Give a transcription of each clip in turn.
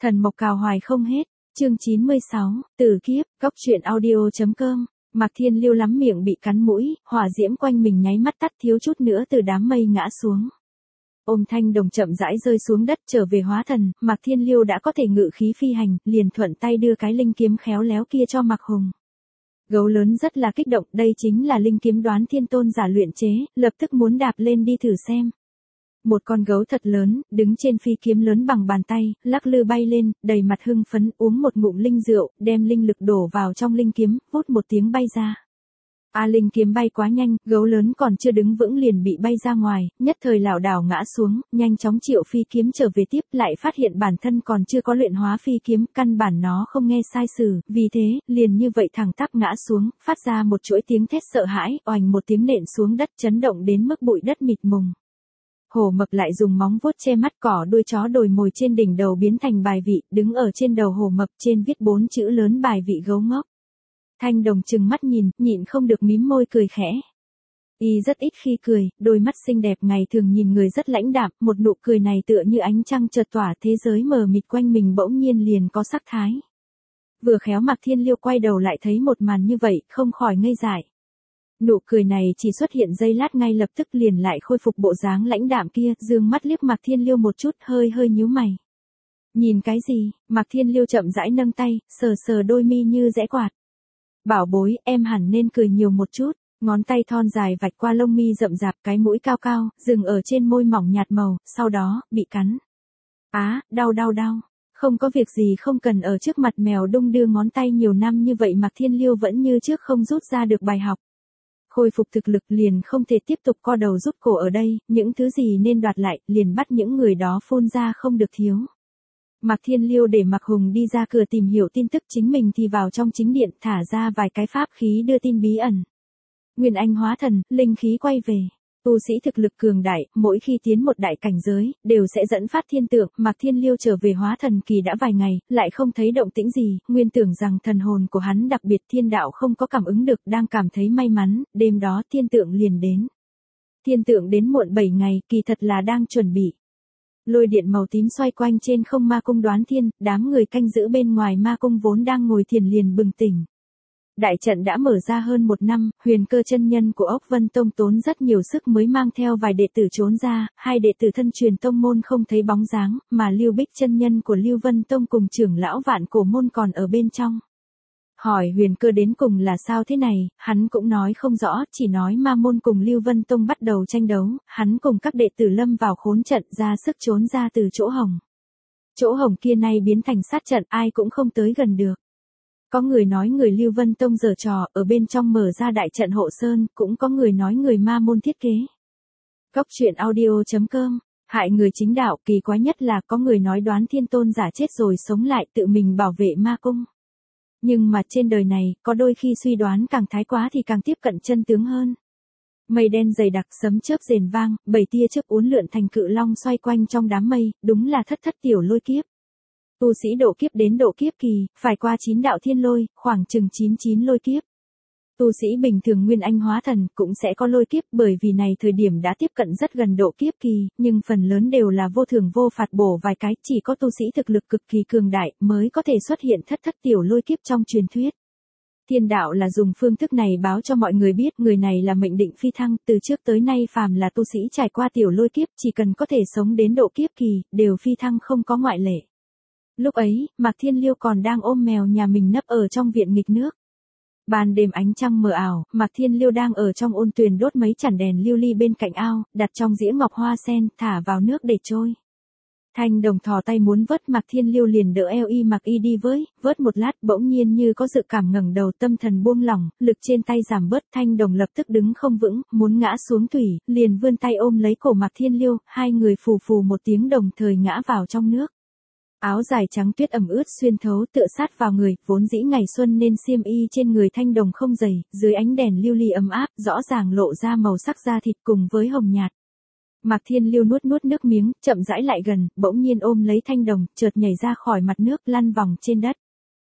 Thần mộc cào hoài không hết, chương 96, Tử kiếp, góc truyện audio.com. Mạc Thiên Liêu lắm miệng bị cắn mũi, hỏa diễm quanh mình nháy mắt tắt thiếu chút nữa từ đám mây ngã xuống. Ôm Thanh Đồng chậm rãi rơi xuống đất trở về hóa thần, Mạc Thiên Liêu đã có thể ngự khí phi hành, liền thuận tay đưa cái linh kiếm khéo léo kia cho Mạc Hùng. Gấu lớn rất là kích động, đây chính là linh kiếm Đoán Thiên Tôn giả luyện chế, lập tức muốn đạp lên đi thử xem. Một con gấu thật lớn, đứng trên phi kiếm lớn bằng bàn tay, lắc lư bay lên, đầy mặt hưng phấn, uống một ngụm linh rượu, đem linh lực đổ vào trong linh kiếm, vút một tiếng bay ra. Linh kiếm bay quá nhanh, gấu lớn còn chưa đứng vững liền bị bay ra ngoài, nhất thời lảo đảo ngã xuống, nhanh chóng triệu phi kiếm trở về tiếp, lại phát hiện bản thân còn chưa có luyện hóa phi kiếm, căn bản nó không nghe sai sử, vì thế, liền như vậy thẳng tắp ngã xuống, phát ra một chuỗi tiếng thét sợ hãi, oành một tiếng nện xuống đất chấn động đến mức bụi đất mịt mùng. Hổ mập lại dùng móng vuốt che mắt, cỏ đuôi chó đồi mồi trên đỉnh đầu biến thành bài vị, đứng ở trên đầu hổ mập, trên viết 4 chữ lớn bài vị gấu ngốc. Thanh Đồng trừng mắt nhìn, nhịn không được mím môi cười khẽ. Y rất ít khi cười, đôi mắt xinh đẹp ngày thường nhìn người rất lãnh đạm, một nụ cười này tựa như ánh trăng chợt tỏa, thế giới mờ mịt quanh mình bỗng nhiên liền có sắc thái. Vừa khéo Mạc Thiên Liêu quay đầu lại thấy một màn như vậy, không khỏi ngây dại. Nụ cười này chỉ xuất hiện giây lát ngay lập tức liền lại khôi phục bộ dáng lãnh đạm kia, dương mắt liếc Mạc Thiên Liêu một chút, hơi nhíu mày. Nhìn cái gì? Mạc Thiên Liêu chậm rãi nâng tay, sờ sờ đôi mi như giã quạt. Bảo bối, em hẳn nên cười nhiều một chút. Ngón tay thon dài vạch qua lông mi rậm rạp, cái mũi cao cao, dừng ở trên môi mỏng nhạt màu, sau đó, bị cắn. Đau. Không có việc gì, không cần ở trước mặt mèo đung đưa ngón tay nhiều năm như vậy. Mạc Thiên Liêu vẫn như trước không rút ra được bài học. Khôi phục thực lực liền không thể tiếp tục co đầu rút cổ ở đây, những thứ gì nên đoạt lại, liền bắt những người đó phun ra không được thiếu. Mạc Thiên Liêu để Mạc Hùng đi ra cửa tìm hiểu tin tức, chính mình thì vào trong chính điện thả ra vài cái pháp khí đưa tin bí ẩn. Nguyên Anh hóa thần, linh khí quay về. Tu sĩ thực lực cường đại, mỗi khi tiến một đại cảnh giới, đều sẽ dẫn phát thiên tượng. Mạc Thiên Liêu trở về hóa thần kỳ đã vài ngày, lại không thấy động tĩnh gì, nguyên tưởng rằng thần hồn của hắn đặc biệt thiên đạo không có cảm ứng được, đang cảm thấy may mắn, đêm đó thiên tượng liền đến. Thiên tượng đến muộn 7 ngày, kỳ thật là đang chuẩn bị. Lôi điện màu tím xoay quanh trên không ma cung Đoán Thiên, đám người canh giữ bên ngoài ma cung vốn đang ngồi thiền liền bừng tỉnh. Đại trận đã mở ra hơn 1 năm, Huyền Cơ chân nhân của Ốc Vân Tông tốn rất nhiều sức mới mang theo vài đệ tử trốn ra, 2 đệ tử thân truyền tông môn không thấy bóng dáng, mà Lưu Bích chân nhân của Lưu Vân Tông cùng trưởng lão Vạn Cổ môn còn ở bên trong. Hỏi Huyền Cơ đến cùng là sao thế này, hắn cũng nói không rõ, chỉ nói ma môn cùng Lưu Vân Tông bắt đầu tranh đấu, hắn cùng các đệ tử lâm vào khốn trận, ra sức trốn ra từ chỗ hồng. Chỗ hồng kia nay biến thành sát trận, ai cũng không tới gần được. Có người nói người Lưu Vân Tông giở trò, ở bên trong mở ra đại trận hộ sơn, cũng có người nói người ma môn thiết kế. Góc truyện audio.com, hại người chính đạo, kỳ quái nhất là có người nói Đoán Thiên Tôn giả chết rồi sống lại tự mình bảo vệ ma cung. Nhưng mà trên đời này, có đôi khi suy đoán càng thái quá thì càng tiếp cận chân tướng hơn. Mây đen dày đặc, sấm chớp rền vang, 7 tia chớp uốn lượn thành cự long xoay quanh trong đám mây, đúng là thất tiểu lôi kiếp. Tu sĩ độ kiếp đến độ kiếp kỳ, phải qua 9 đạo thiên lôi, khoảng chừng 99 lôi kiếp. Tu sĩ bình thường Nguyên Anh hóa thần cũng sẽ có lôi kiếp, bởi vì này thời điểm đã tiếp cận rất gần độ kiếp kỳ, nhưng phần lớn đều là vô thường vô phạt bổ vài cái, chỉ có tu sĩ thực lực cực kỳ cường đại mới có thể xuất hiện thất tiểu lôi kiếp trong truyền thuyết. Thiên đạo là dùng phương thức này báo cho mọi người biết người này là mệnh định phi thăng, từ trước tới nay phàm là tu sĩ trải qua tiểu lôi kiếp chỉ cần có thể sống đến độ kiếp kỳ, đều phi thăng không có ngoại lệ. Lúc ấy, Mạc Thiên Liêu còn đang ôm mèo nhà mình nấp ở trong viện nghịch nước. Ban đêm ánh trăng mờ ảo, Mạc Thiên Liêu đang ở trong ôn tuyền đốt mấy chản đèn lưu ly bên cạnh ao, đặt trong dĩa ngọc hoa sen, thả vào nước để trôi. Thanh Đồng thò tay muốn vớt, Mạc Thiên Liêu liền đỡ eo y Mạc y đi với, vớt một lát bỗng nhiên như có dự cảm ngẩng đầu, tâm thần buông lỏng, lực trên tay giảm bớt, Thanh Đồng lập tức đứng không vững, muốn ngã xuống thủy, liền vươn tay ôm lấy cổ Mạc Thiên Liêu, hai người phù phù một tiếng đồng thời ngã vào trong nước. Áo dài trắng tuyết ẩm ướt xuyên thấu tựa sát vào người, vốn dĩ ngày xuân nên xiêm y trên người Thanh Đồng không dày, dưới ánh đèn lưu ly ấm áp, rõ ràng lộ ra màu sắc da thịt cùng với hồng nhạt. Mạc Thiên Liêu nuốt nước miếng, chậm rãi lại gần, bỗng nhiên ôm lấy Thanh Đồng, chợt nhảy ra khỏi mặt nước, lăn vòng trên đất.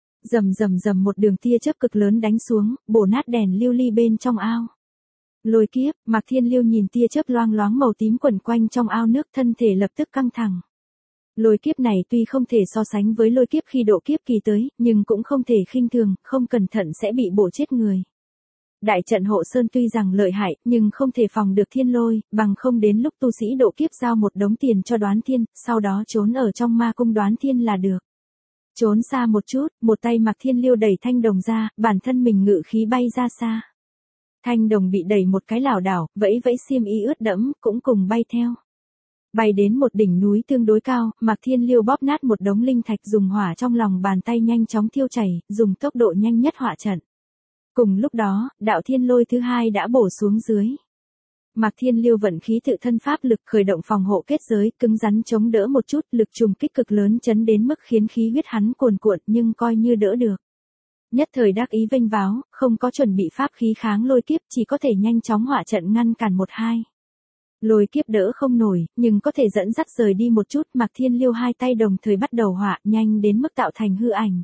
Rầm một đường tia chớp cực lớn đánh xuống, bổ nát đèn lưu ly bên trong ao. Lôi kiếp, Mạc Thiên Liêu nhìn tia chớp loang loáng màu tím quẩn quanh trong ao nước, thân thể lập tức căng thẳng. Lôi kiếp này tuy không thể so sánh với lôi kiếp khi độ kiếp kỳ tới, nhưng cũng không thể khinh thường, không cẩn thận sẽ bị bổ chết người. Đại trận hộ sơn tuy rằng lợi hại, nhưng không thể phòng được thiên lôi, bằng không đến lúc tu sĩ độ kiếp giao một đống tiền cho Đoán Thiên, sau đó trốn ở trong ma cung Đoán Thiên là được. Trốn xa một chút, một tay Mạc Thiên Liêu đẩy thanh đồng ra, bản thân mình ngự khí bay ra xa. Thanh đồng bị đẩy một cái lảo đảo, vẫy vẫy xiêm y ướt đẫm, cũng cùng bay theo. Bay đến một đỉnh núi tương đối cao, Mạc Thiên Liêu bóp nát một đống linh thạch dùng hỏa trong lòng bàn tay nhanh chóng thiêu chảy, dùng tốc độ nhanh nhất hỏa trận. Cùng lúc đó, đạo thiên lôi thứ hai đã bổ xuống dưới. Mạc Thiên Liêu vận khí tự thân pháp lực khởi động phòng hộ kết giới, cứng rắn chống đỡ một chút, lực trùng kích cực lớn chấn đến mức khiến khí huyết hắn cuồn cuộn nhưng coi như đỡ được. Nhất thời đắc ý vênh váo, không có chuẩn bị pháp khí kháng lôi kiếp, chỉ có thể nhanh chóng hỏa trận ngăn cản một hai. Lôi kiếp đỡ không nổi, nhưng có thể dẫn dắt rời đi một chút. Mạc Thiên Liêu hai tay đồng thời bắt đầu hỏa, nhanh đến mức tạo thành hư ảnh.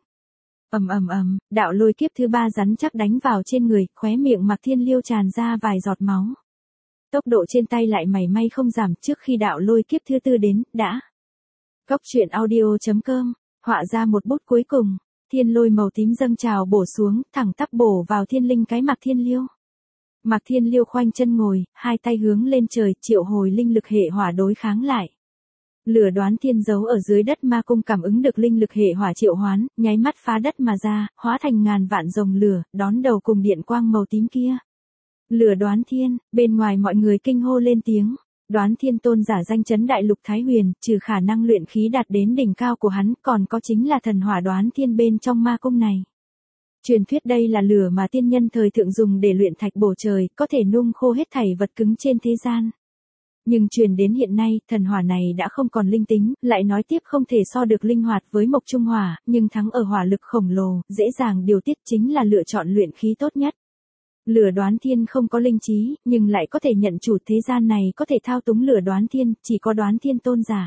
Đạo lôi kiếp thứ ba rắn chắc đánh vào trên người, khóe miệng Mạc Thiên Liêu tràn ra vài giọt máu. Tốc độ trên tay lại mảy may không giảm, trước khi đạo lôi kiếp thứ tư đến, đã. Cóc truyện audio.com, họa ra một bút cuối cùng, thiên lôi màu tím dâng trào bổ xuống, thẳng tắp bổ vào thiên linh cái Mạc Thiên Liêu. Mạc Thiên Liêu khoanh chân ngồi, hai tay hướng lên trời, triệu hồi linh lực hệ hỏa đối kháng lại. Lửa Đoán Thiên giấu ở dưới đất ma cung cảm ứng được linh lực hệ hỏa triệu hoán, nháy mắt phá đất mà ra, hóa thành ngàn vạn rồng lửa, đón đầu cùng điện quang màu tím kia. Lửa Đoán Thiên, bên ngoài mọi người kinh hô lên tiếng. Đoán Thiên tôn giả danh chấn đại lục Thái Huyền, trừ khả năng luyện khí đạt đến đỉnh cao của hắn, còn có chính là thần hỏa Đoán Thiên bên trong ma cung này. Truyền thuyết đây là lửa mà tiên nhân thời thượng dùng để luyện thạch bổ trời, có thể nung khô hết thảy vật cứng trên thế gian. Nhưng truyền đến hiện nay, thần hỏa này đã không còn linh tính, lại nói tiếp không thể so được linh hoạt với mộc trung hỏa, nhưng thắng ở hỏa lực khổng lồ, dễ dàng điều tiết, chính là lựa chọn luyện khí tốt nhất. Lửa Đoán Thiên không có linh trí, nhưng lại có thể nhận chủ thế gian này, có thể thao túng lửa Đoán Thiên, chỉ có Đoán Thiên tôn giả.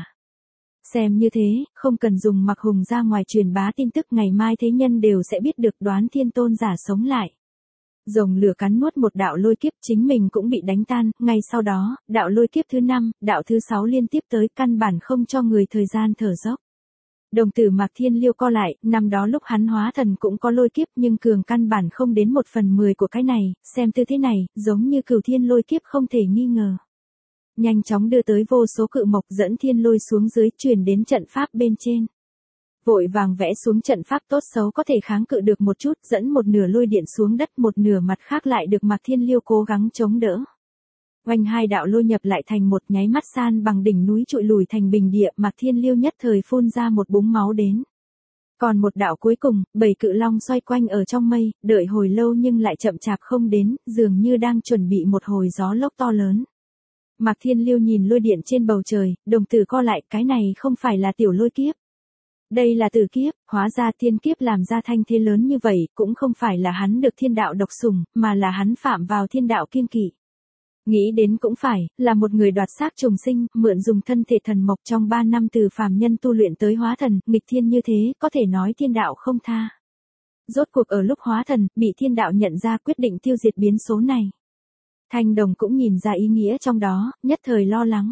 Xem như thế, không cần dùng Mặc Hùng ra ngoài truyền bá tin tức, ngày mai thế nhân đều sẽ biết được Đoán Thiên tôn giả sống lại. Rồng lửa cắn nuốt một đạo lôi kiếp, chính mình cũng bị đánh tan, ngay sau đó, đạo lôi kiếp thứ 5, đạo thứ 6 liên tiếp tới, căn bản không cho người thời gian thở dốc. Đồng tử Mạc Thiên Liêu co lại, năm đó lúc hắn hóa thần cũng có lôi kiếp nhưng cường căn bản không đến 1/10 của cái này, xem tư thế này, giống như cửu thiên lôi kiếp không thể nghi ngờ. Nhanh chóng đưa tới vô số cự mộc dẫn thiên lôi xuống dưới, truyền đến trận pháp bên trên. Vội vàng vẽ xuống trận pháp tốt xấu có thể kháng cự được một chút, dẫn một nửa lôi điện xuống đất, một nửa mặt khác lại được Mạc Thiên Liêu cố gắng chống đỡ. Oanh hai đạo lôi nhập lại thành một, nháy mắt san bằng đỉnh núi trụi lùi thành bình địa, Mạc Thiên Liêu nhất thời phun ra một búng máu đến. Còn một đạo cuối cùng, 7 cự long xoay quanh ở trong mây, đợi hồi lâu nhưng lại chậm chạp không đến, dường như đang chuẩn bị một hồi gió lốc to lớn. Mạc Thiên Liêu nhìn lôi điện trên bầu trời, đồng tử co lại, cái này không phải là tiểu lôi kiếp. Đây là tử kiếp, hóa ra thiên kiếp làm ra thanh thế lớn như vậy, cũng không phải là hắn được thiên đạo độc sủng, mà là hắn phạm vào thiên đạo kiêng kỵ. Nghĩ đến cũng phải, là một người đoạt xác trùng sinh, mượn dùng thân thể thần mộc trong 3 năm từ phàm nhân tu luyện tới hóa thần, nghịch thiên như thế, có thể nói thiên đạo không tha. Rốt cuộc ở lúc hóa thần, bị thiên đạo nhận ra quyết định tiêu diệt biến số này. Thanh Đồng cũng nhìn ra ý nghĩa trong đó, nhất thời lo lắng.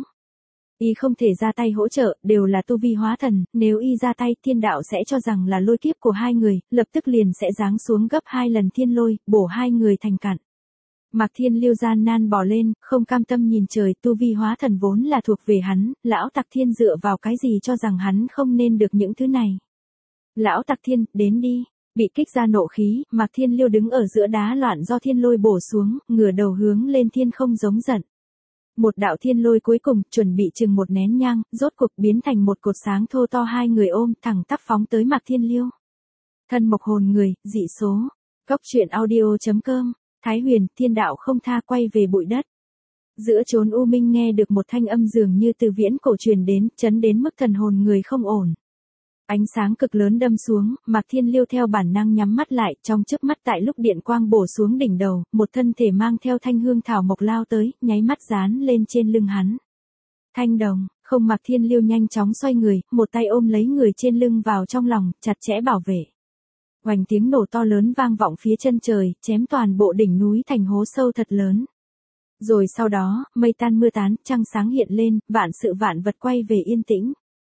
Y không thể ra tay hỗ trợ, đều là tu vi hóa thần, nếu y ra tay thiên đạo sẽ cho rằng là lôi kiếp của hai người, lập tức liền sẽ giáng xuống gấp 2 lần thiên lôi, bổ hai người thành cặn. Mạc Thiên Liêu gian nan bò lên, không cam tâm nhìn trời, tu vi hóa thần vốn là thuộc về hắn, lão Tặc Thiên dựa vào cái gì cho rằng hắn không nên được những thứ này. Lão Tặc Thiên, đến đi. Bị kích ra nộ khí, Mạc Thiên Liêu đứng ở giữa đá loạn do thiên lôi bổ xuống, ngửa đầu hướng lên thiên không giống giận. Một đạo thiên lôi cuối cùng, chuẩn bị chừng một nén nhang, rốt cuộc biến thành một cột sáng thô to, hai người ôm, thẳng tắp phóng tới Mạc Thiên Liêu. Thân mộc hồn người, dị số. Cóc truyện audio.com, Thái Huyền, thiên đạo không tha, quay về bụi đất. Giữa chốn u minh nghe được một thanh âm dường như từ viễn cổ truyền đến, chấn đến mức thần hồn người không ổn. Ánh sáng cực lớn đâm xuống, Mạc Thiên Liêu theo bản năng nhắm mắt lại, trong chớp mắt tại lúc điện quang bổ xuống đỉnh đầu, một thân thể mang theo thanh hương thảo mộc lao tới, nháy mắt dán lên trên lưng hắn. Thanh Đồng, không, Mạc Thiên Liêu nhanh chóng xoay người, một tay ôm lấy người trên lưng vào trong lòng, chặt chẽ bảo vệ. Oành tiếng nổ to lớn vang vọng phía chân trời, chém toàn bộ đỉnh núi thành hố sâu thật lớn. Rồi sau đó, mây tan mưa tán, trăng sáng hiện lên, vạn sự vạn vật quay về yên tĩnh.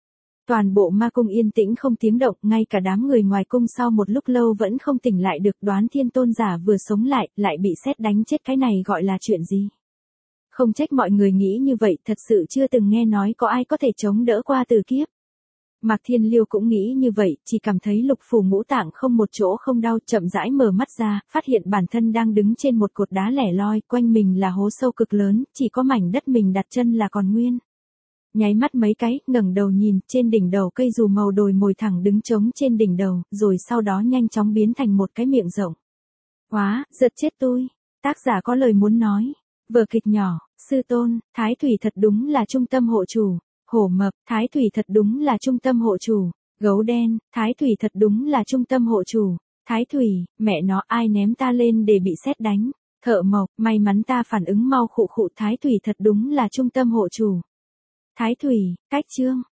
Toàn bộ ma cung yên tĩnh không tiếng động, ngay cả đám người ngoài cung sau một lúc lâu vẫn không tỉnh lại được, Đoán Thiên tôn giả vừa sống lại bị sét đánh chết, cái này gọi là chuyện gì? Không trách mọi người nghĩ như vậy, thật sự chưa từng nghe nói có ai có thể chống đỡ qua tử kiếp. Mạc Thiên Liêu cũng nghĩ như vậy, chỉ cảm thấy lục phủ ngũ tạng không một chỗ không đau, chậm rãi mở mắt ra, phát hiện bản thân đang đứng trên một cột đá lẻ loi, quanh mình là hố sâu cực lớn, chỉ có mảnh đất mình đặt chân là còn nguyên. Nháy mắt mấy cái, ngẩng đầu nhìn, trên đỉnh đầu cây dù màu đồi mồi thẳng đứng trống trên đỉnh đầu, rồi sau đó nhanh chóng biến thành một cái miệng rộng. Quá, giật chết tôi. Tác giả có lời muốn nói. Vở kịch nhỏ, sư tôn, Thái Thủy thật đúng là trung tâm hộ chủ. Hổ mập, Thái Thủy thật đúng là trung tâm hộ chủ. Gấu đen, Thái Thủy thật đúng là trung tâm hộ chủ. Thái Thủy, mẹ nó, ai ném ta lên để bị sét đánh. Thợ mộc, may mắn ta phản ứng mau, khụ khụ, Thái Thủy thật đúng là trung tâm hộ chủ. Thái Thủy, cách chương.